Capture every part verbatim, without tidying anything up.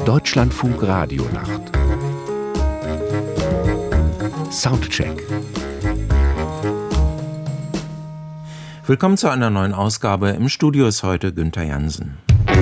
Deutschlandfunk Radionacht. Soundcheck. Willkommen zu einer neuen Ausgabe. Im Studio ist heute Günther Jansen.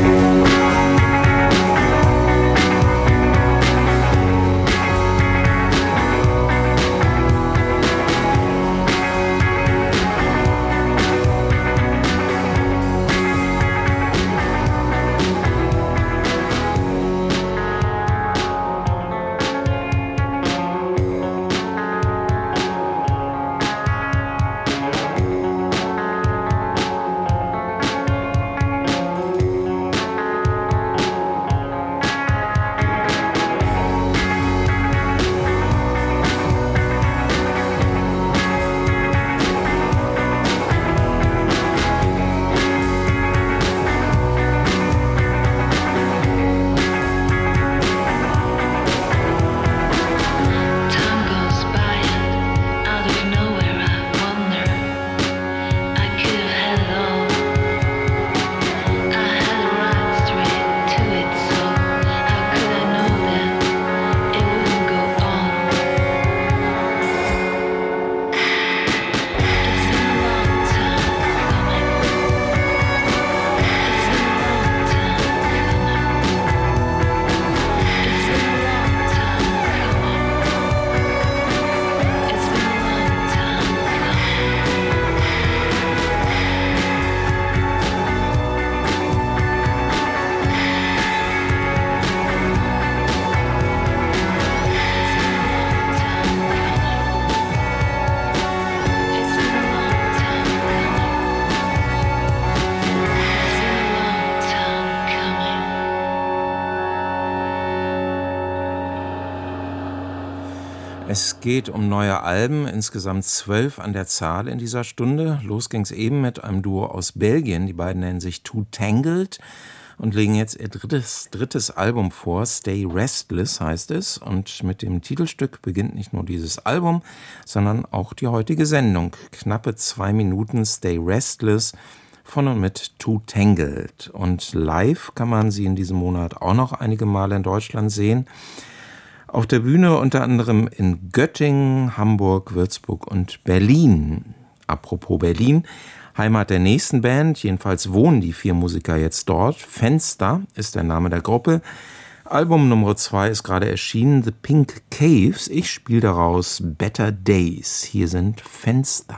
Es geht um neue Alben, insgesamt zwölf an der Zahl in dieser Stunde. Los ging's eben mit einem Duo aus Belgien. Die beiden nennen sich Too Tangled und legen jetzt ihr drittes, drittes Album vor. Stay Restless heißt es. Und mit dem Titelstück beginnt nicht nur dieses Album, sondern auch die heutige Sendung. Knappe zwei Minuten Stay Restless von und mit Too Tangled. Und live kann man sie in diesem Monat auch noch einige Male in Deutschland sehen. Auf der Bühne unter anderem in Göttingen, Hamburg, Würzburg und Berlin. Apropos Berlin, Heimat der nächsten Band, jedenfalls wohnen die vier Musiker jetzt dort. Fenster ist der Name der Gruppe. Album Nummer zwei ist gerade erschienen, The Pink Caves. Ich spiele daraus Better Days. Hier sind Fenster.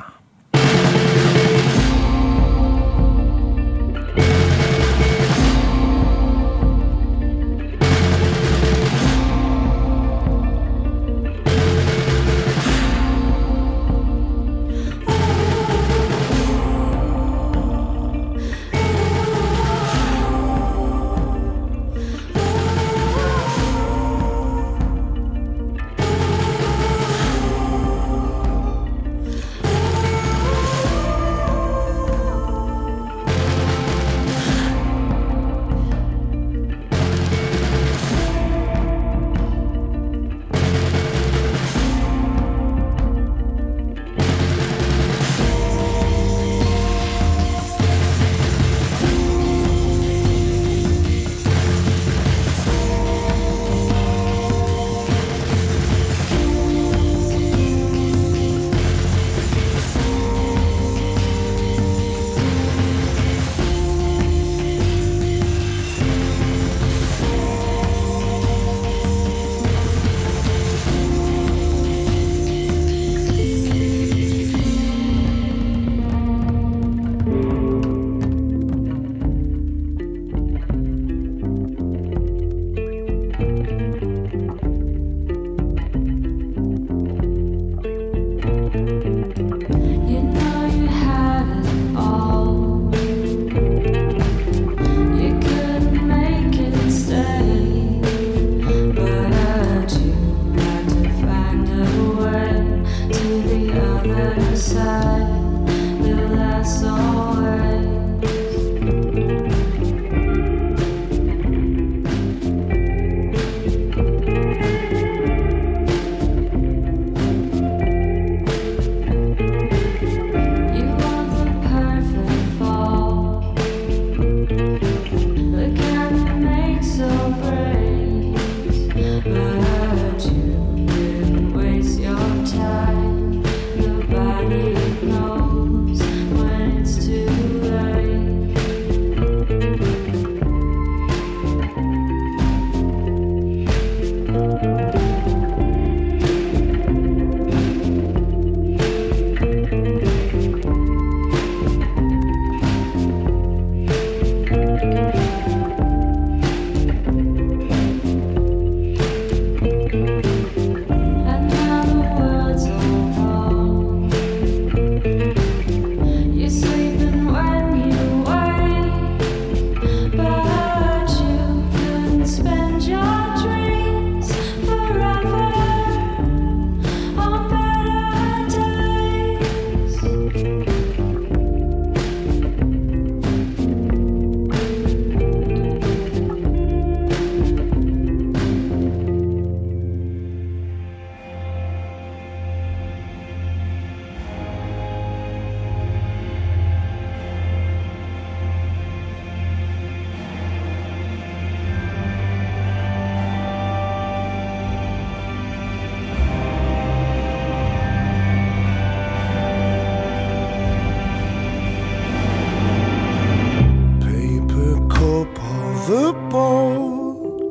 the boat,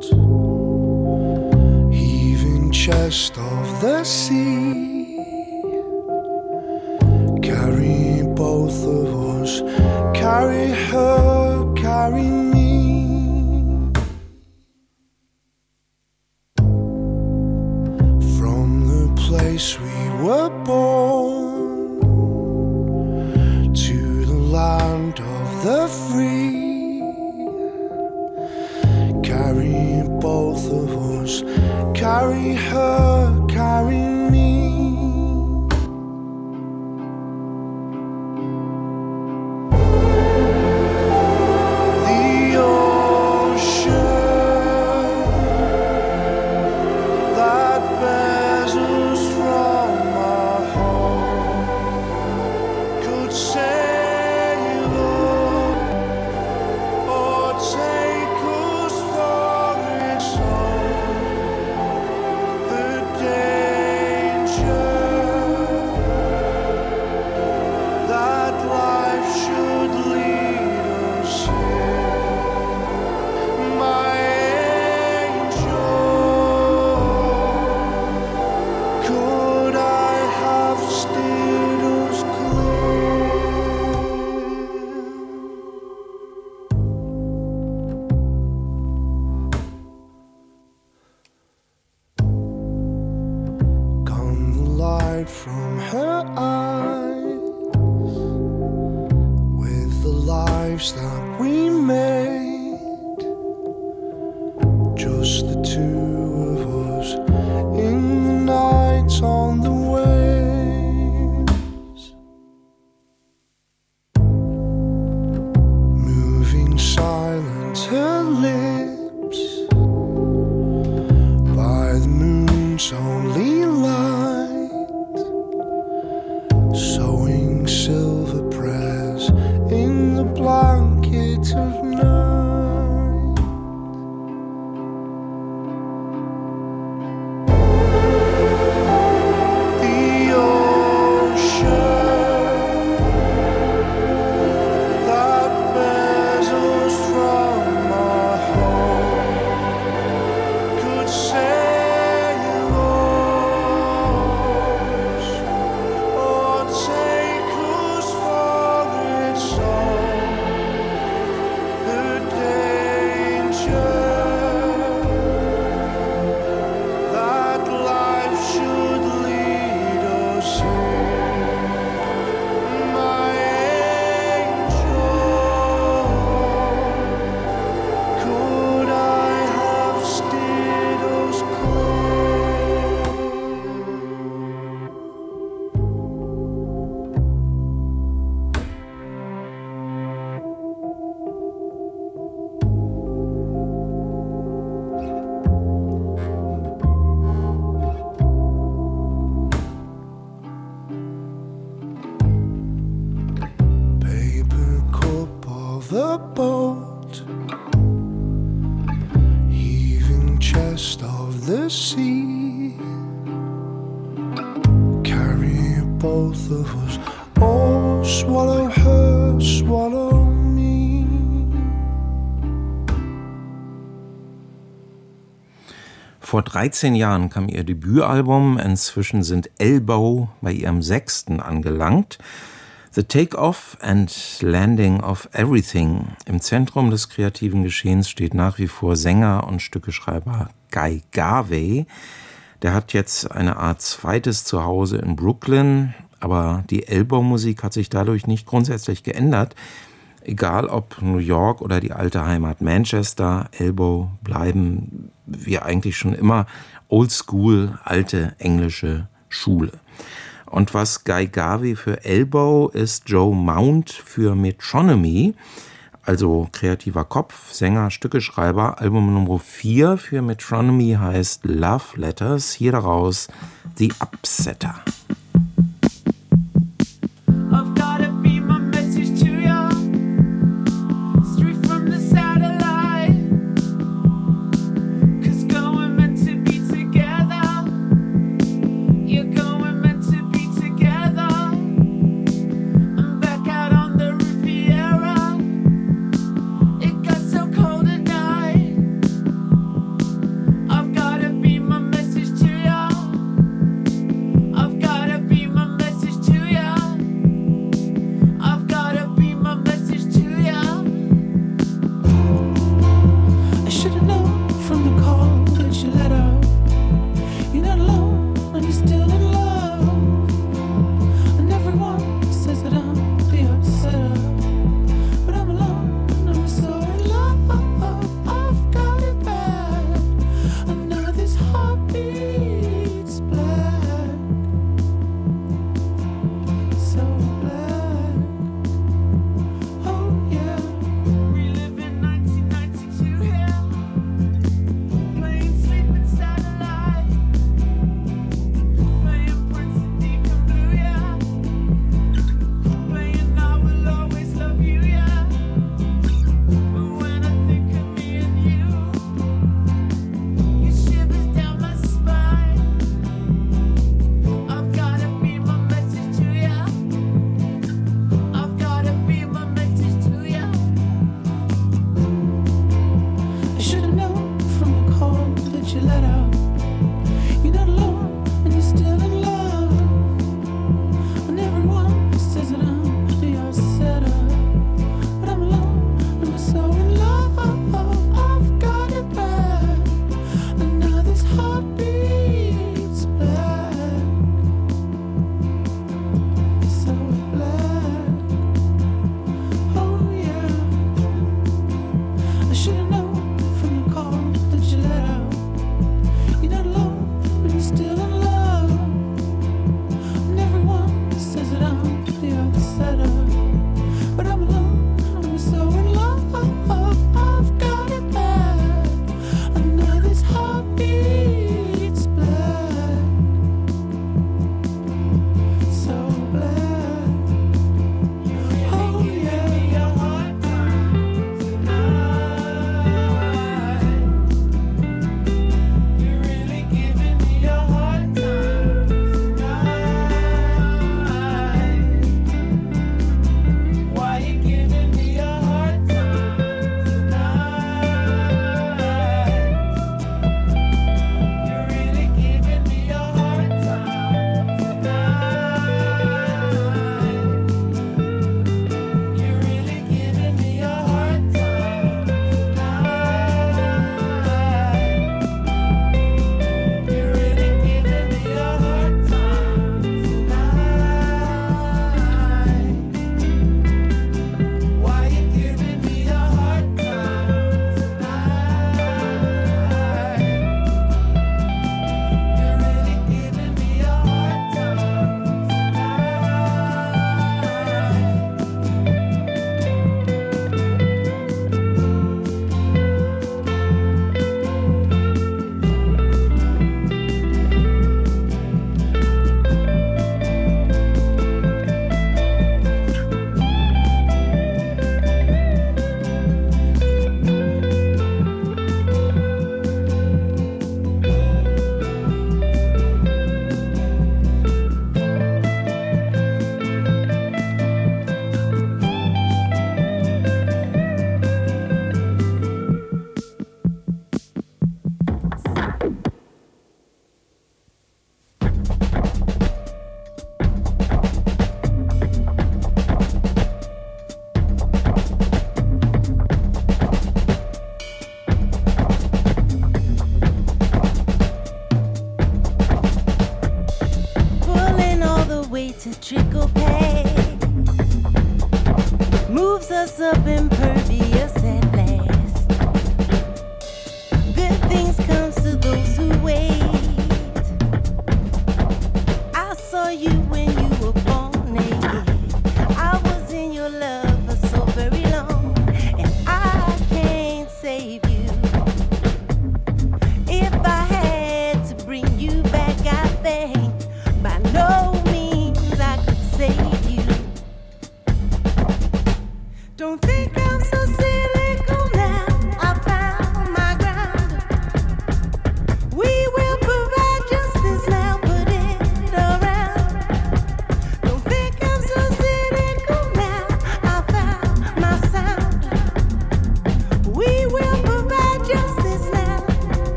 heaving chest of the sea, carry both of us, carry her, carry me, from the place we were born to the land of the free. Carry both of us, carry her, carry me. The ocean that bears us from our home could sail or take us for its own. The danger that life should lead us here, my angel, could I have steered us clear? Gone the light from her eyes, with the lives that we made, just the two of us in the night on the waves, moving silent, her lips by the moon's only light, sewing silver prayers in the blanket of night. The ocean that bears us from our home could sail us or take us for its own. The danger that life should lead us here, my angel, could I have steered us clear? Paper cup of the boat, heaving chest of the sea, carry both of us, oh swallow her, swallow me. Vor dreizehn Jahren kam ihr Debütalbum, inzwischen sind Elbow bei ihrem sechsten angelangt. The Take-Off and Landing of Everything. Im Zentrum des kreativen Geschehens steht nach wie vor Sänger und Stückeschreiber Guy Garvey. Der hat jetzt eine Art zweites Zuhause in Brooklyn, aber die Elbow-Musik hat sich dadurch nicht grundsätzlich geändert. Egal ob New York oder die alte Heimat Manchester, Elbow bleiben wir eigentlich schon immer oldschool, alte englische Schule. Und was Guy Garvey für Elbow ist, Joe Mount für Metronomy, also kreativer Kopf, Sänger, Stückeschreiber. Album Nummer vier für Metronomy heißt Love Letters. Hier daraus The Upsetter. It got so cold at night.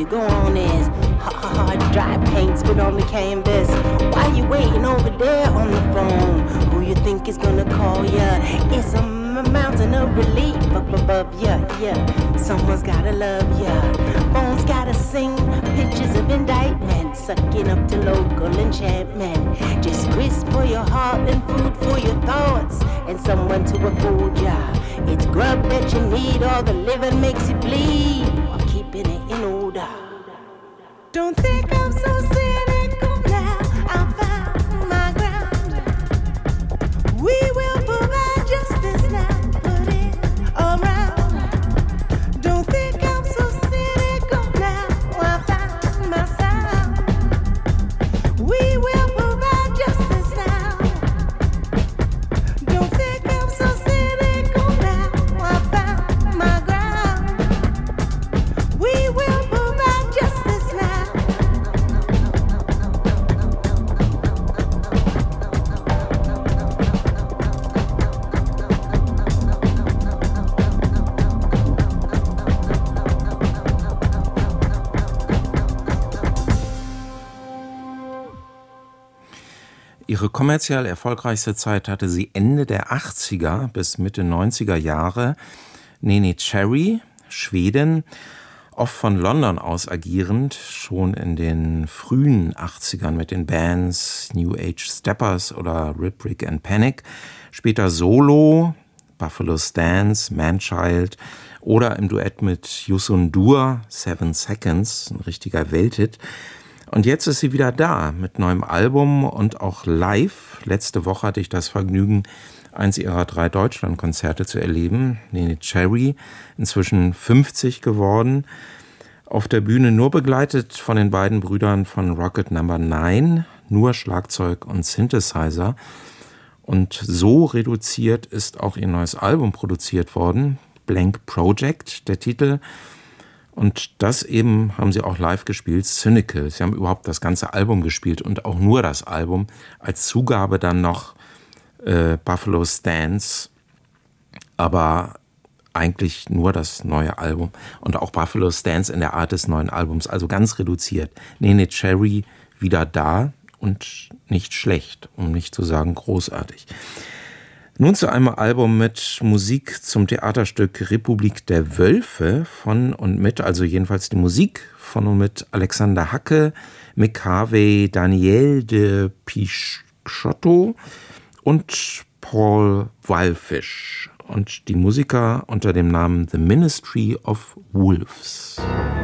to go on is hard, dry paint, spit on the canvas. Why you waiting over there on the phone? Who you think is gonna call ya? It's a m- mountain of relief up above ya, yeah. Someone's gotta love ya. Phones gotta sing pictures of indictment, sucking up to local enchantment. Just grist for your heart and food for your thoughts, and someone to uphold ya. It's grub that you need, all the living makes you bleed, while keeping it in order. Don't think I'm so cynical now, I found my ground. We will provide justice now, put it around. Don't think I'm so cynical now, I found my sound. We will provide justice now. Don't think I'm so cynical now, I found my ground. We will provide justice now. Ihre kommerziell erfolgreichste Zeit hatte sie Ende der achtziger bis Mitte neunziger Jahre. Neneh Cherry, Schwedin, oft von London aus agierend, schon in den frühen achtzigern mit den Bands New Age Steppers oder Rip-Rig and Panic, später solo, Buffalo Stance, Manchild oder im Duett mit Youssou N'Dour, Seven Seconds, ein richtiger Welthit. Und jetzt ist sie wieder da mit neuem Album und auch live. Letzte Woche hatte ich das Vergnügen, eins ihrer drei Deutschlandkonzerte zu erleben. Neneh Cherry, inzwischen fünfzig geworden. Auf der Bühne nur begleitet von den beiden Brüdern von Rocket Number Nine, nur Schlagzeug und Synthesizer. Und so reduziert ist auch ihr neues Album produziert worden. Blank Project, der Titel. Und das eben haben sie auch live gespielt, Cynical. Sie haben überhaupt das ganze Album gespielt und auch nur das Album. Als Zugabe dann noch äh, Buffalo Stance, aber eigentlich nur das neue Album. Und auch Buffalo Stance in der Art des neuen Albums, also ganz reduziert. Neneh Cherry wieder da und nicht schlecht, um nicht zu sagen großartig. Nun zu einem Album mit Musik zum Theaterstück Republik der Wölfe von und mit, also jedenfalls die Musik von und mit Alexander Hacke, Mick Harvey, Daniel de Pichotto und Paul Wallfisch. Und die Musiker unter dem Namen The Ministry of Wolves.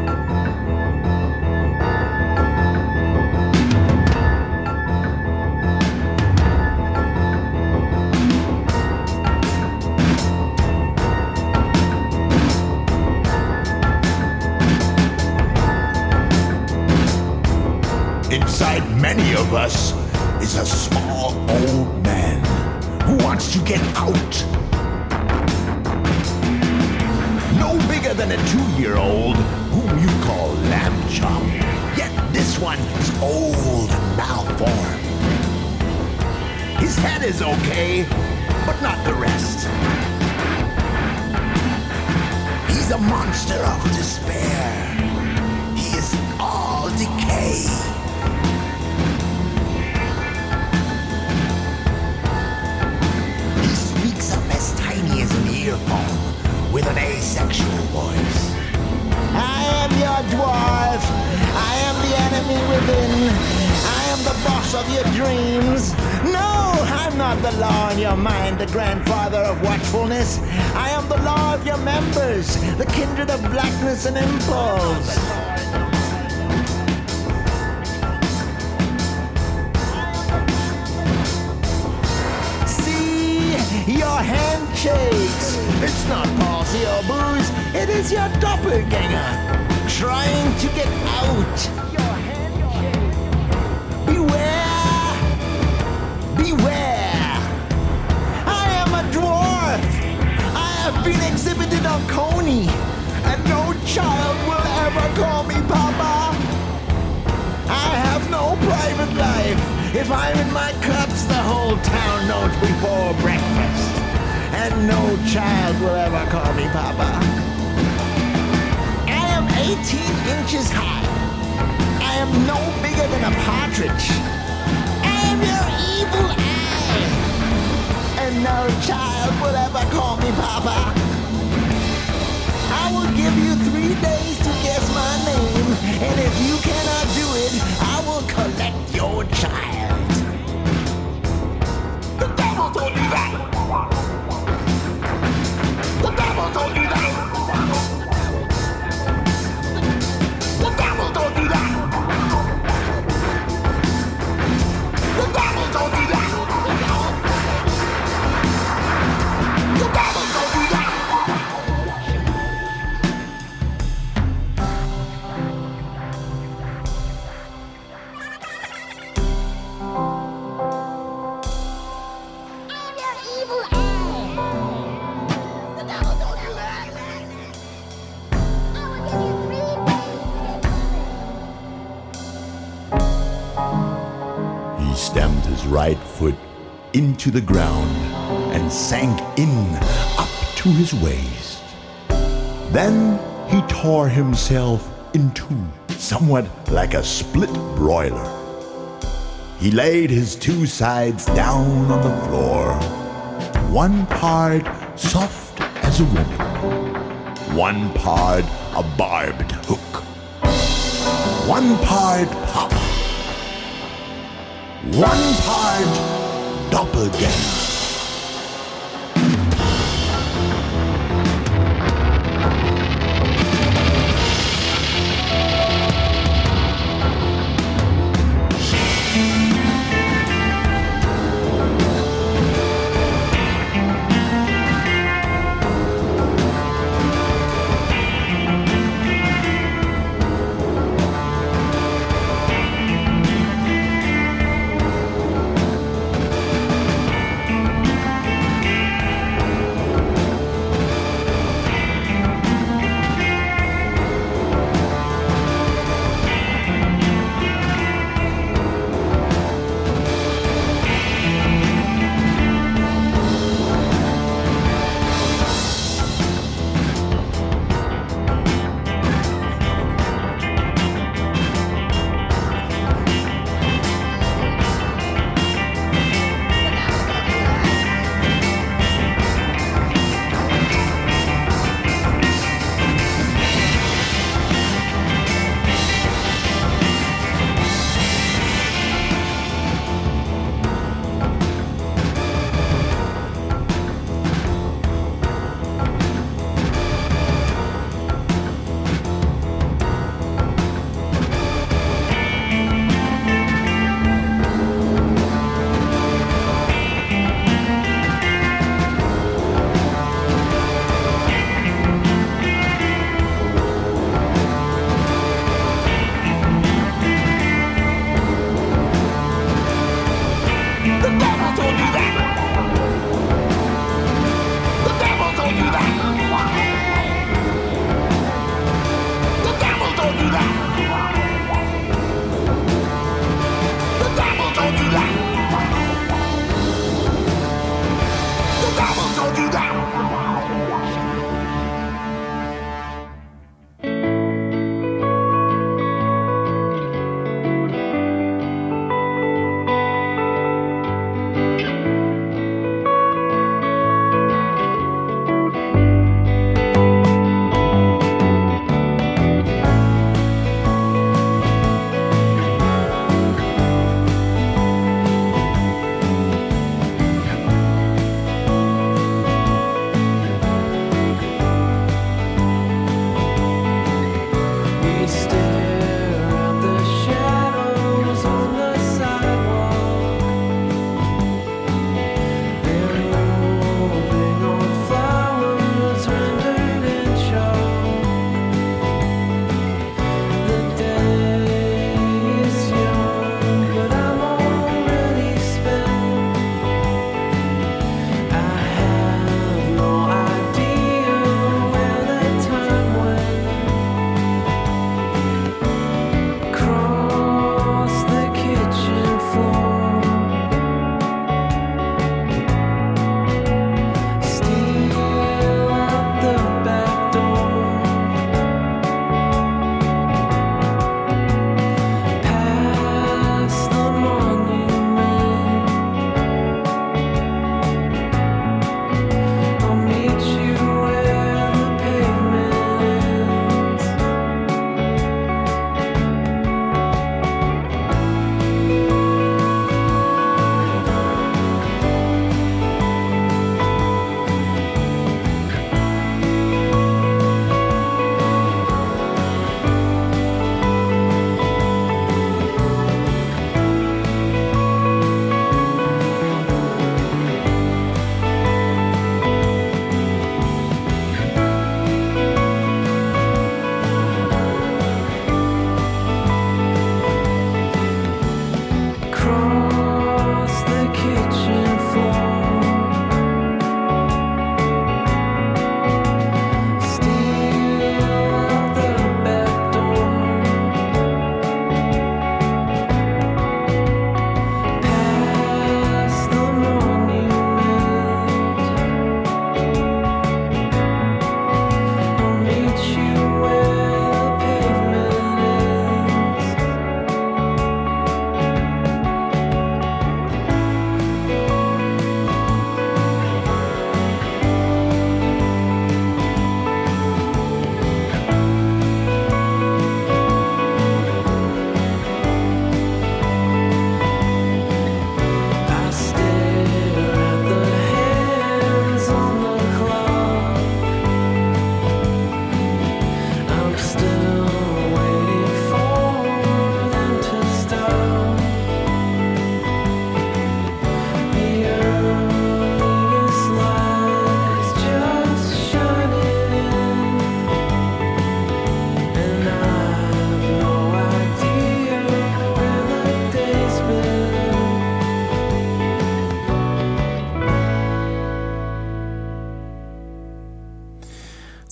Inside many of us is a small old man who wants to get out. No bigger than a two-year-old whom you call lamb chop. Yet this one is old and malformed. His head is okay, but not the rest. He's a monster of despair. He is all decay. Tiny as an earphone with an asexual voice. I am your dwarf. I am the enemy within. I am the boss of your dreams. No, I'm not the law in your mind, the grandfather of watchfulness. I am the law of your members, the kindred of blackness and impulse. Your hand shakes. It's not palsy or booze. It is your doppelganger trying to get out. Your hand shakes. Beware! Beware! I am a dwarf. I have been exhibited on Coney, and no child will ever call me Papa. I have no private life. If I'm in my cups, the whole town knows before breakfast. And no child will ever call me Papa. I am eighteen inches high. I am no bigger than a partridge. I am your evil eye. And no child will ever call me Papa. I will give you three days to guess my name. And if you cannot do it, I will collect your child. The devil told you that. The devil told you that. The devil told you that. The devil told you that. The devil told you that. Stamped his right foot into the ground and sank in up to his waist. Then he tore himself in two, somewhat like a split broiler. He laid his two sides down on the floor, one part soft as a woman, one part a barbed hook, one part pop, one part doppelganger.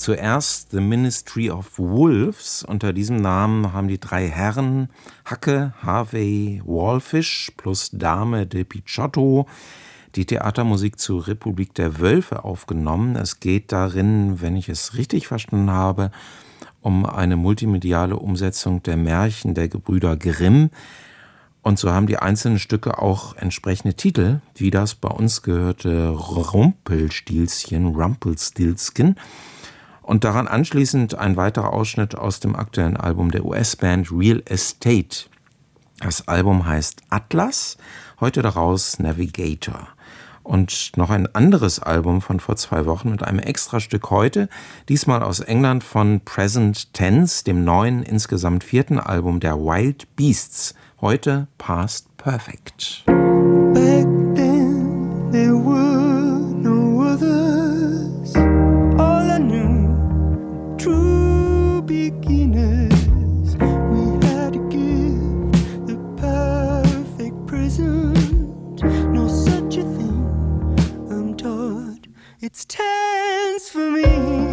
Zuerst The Ministry of Wolves. Unter diesem Namen haben die drei Herren Hacke, Harvey, Wallfish plus Dame de Picciotto die Theatermusik zu Republik der Wölfe aufgenommen. Es geht darin, wenn ich es richtig verstanden habe, um eine multimediale Umsetzung der Märchen der Gebrüder Grimm. Und so haben die einzelnen Stücke auch entsprechende Titel, wie das bei uns gehörte Rumpelstilzchen, Rumpelstiltskin. Und daran anschließend ein weiterer Ausschnitt aus dem aktuellen Album der U S-Band Real Estate. Das Album heißt Atlas, heute daraus Navigator. Und noch ein anderes Album von vor zwei Wochen mit einem Extrastück heute, diesmal aus England von Present Tense, dem neuen, insgesamt vierten Album der Wild Beasts, heute Past Perfect. Back then there were no others. All I knew, true beginners. We had to give the perfect present. No such a thing, I'm taught. It's tense for me.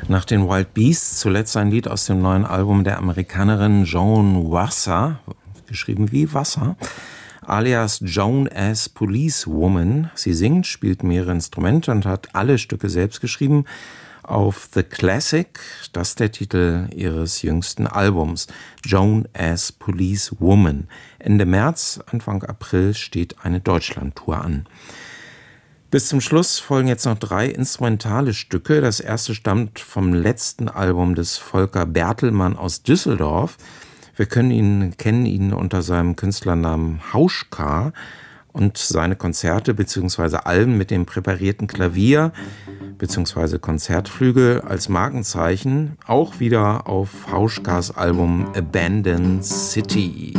Nach den Wild Beasts zuletzt ein Lied aus dem neuen Album der Amerikanerin Joan Wasser, geschrieben wie Wasser, alias Joan as Policewoman. Sie singt, spielt mehrere Instrumente und hat alle Stücke selbst geschrieben. Auf The Classic, das ist der Titel ihres jüngsten Albums, Joan as Policewoman. Ende März, Anfang April steht eine Deutschlandtour an. Bis zum Schluss folgen jetzt noch drei instrumentale Stücke. Das erste stammt vom letzten Album des Volker Bertelmann aus Düsseldorf. Wir können ihn, kennen ihn unter seinem Künstlernamen Hauschka und seine Konzerte bzw. Alben mit dem präparierten Klavier bzw. Konzertflügel als Markenzeichen, auch wieder auf Hauschkas Album Abandoned City.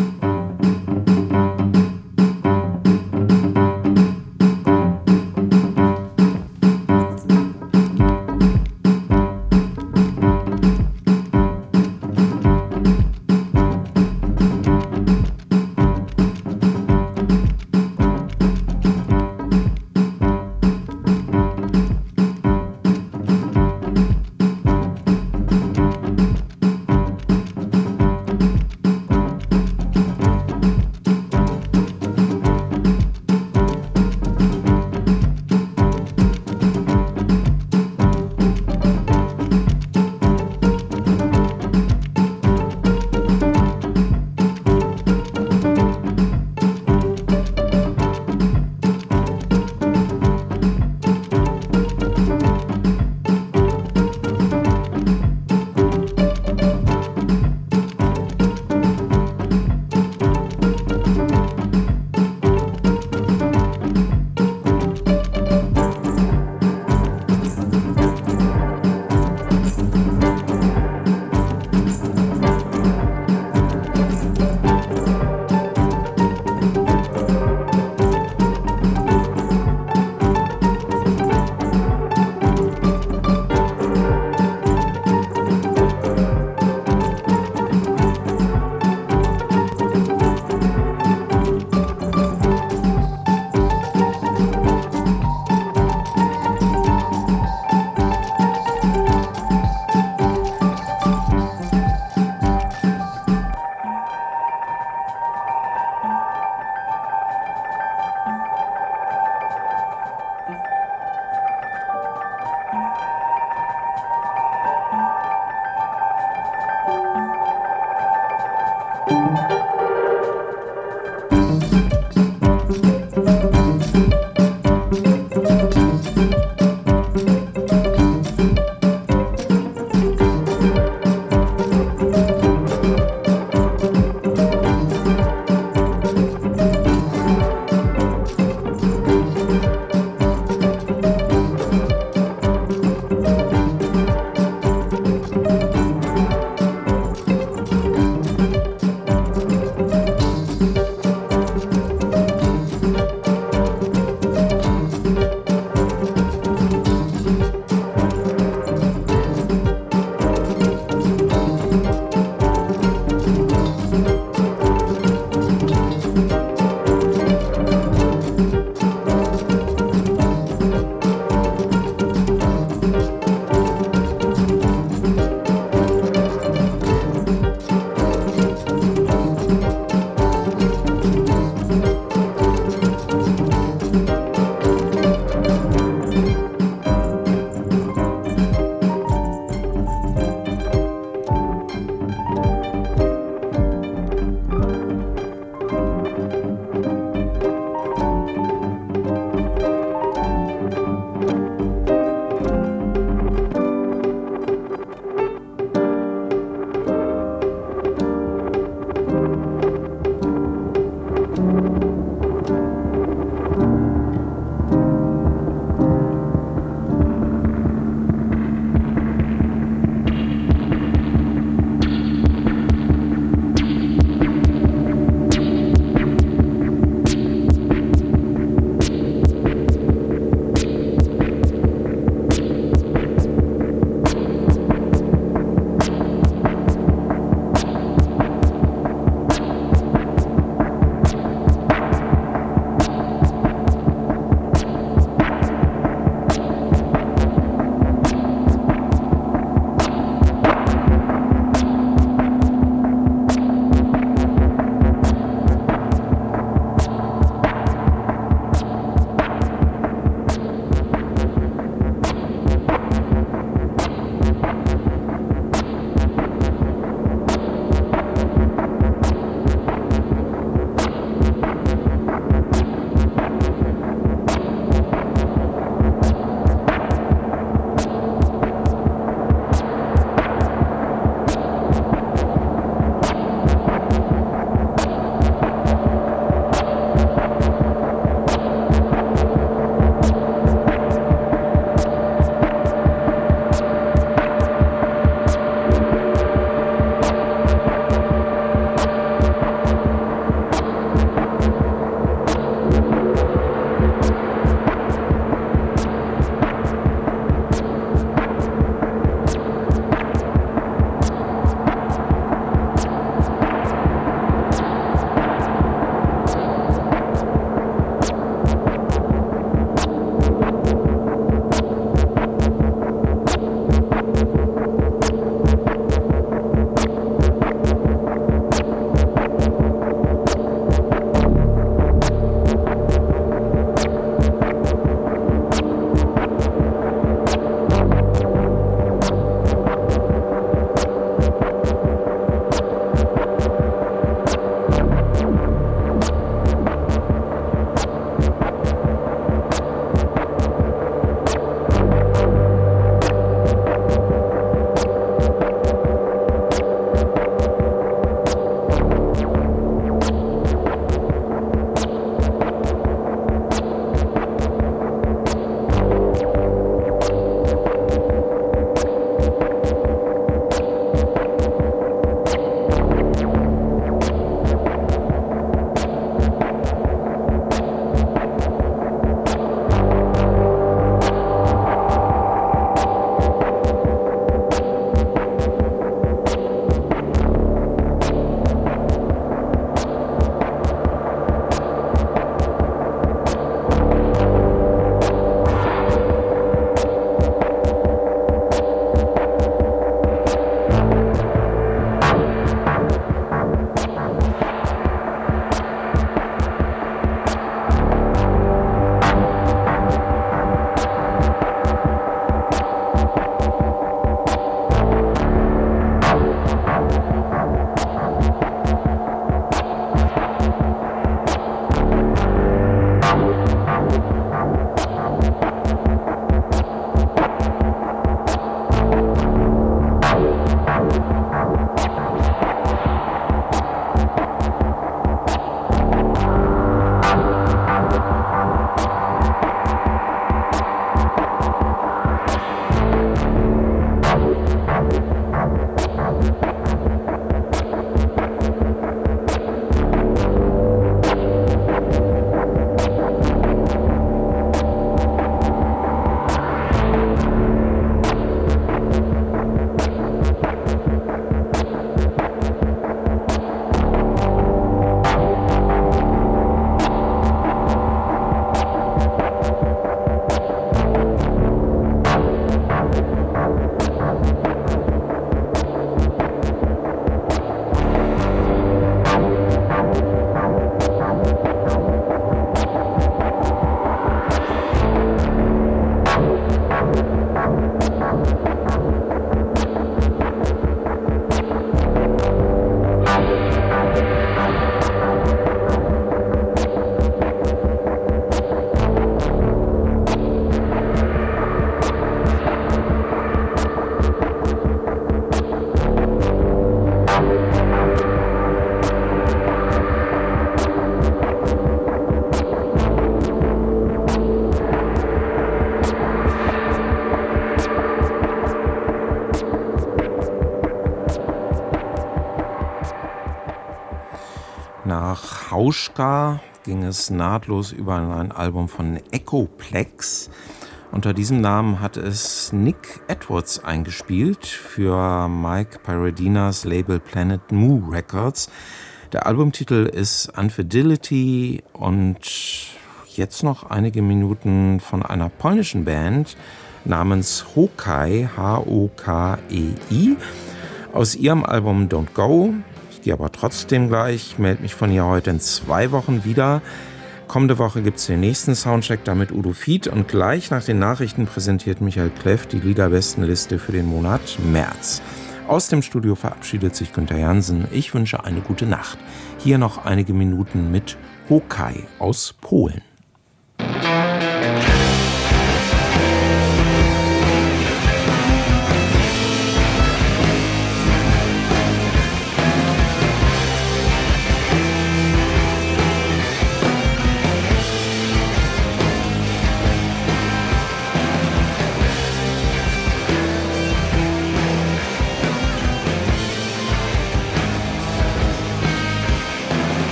Nach Hauschka ging es nahtlos über in ein Album von Echoplex. Unter diesem Namen hat es Nick Edwards eingespielt für Mike Paradinas Label Planet Mu Records. Der Albumtitel ist Unfidelity und jetzt noch einige Minuten von einer polnischen Band namens Hokai, H O K E I, aus ihrem Album Don't Go. Ich gehe aber trotzdem gleich, melde mich von hier heute in zwei Wochen wieder. Kommende Woche gibt es den nächsten Soundcheck, damit Udo Fied, und gleich nach den Nachrichten präsentiert Michael Kleff die Liederbestenliste für den Monat März. Aus dem Studio verabschiedet sich Günther Jansen. Ich wünsche eine gute Nacht. Hier noch einige Minuten mit Hokai aus Polen.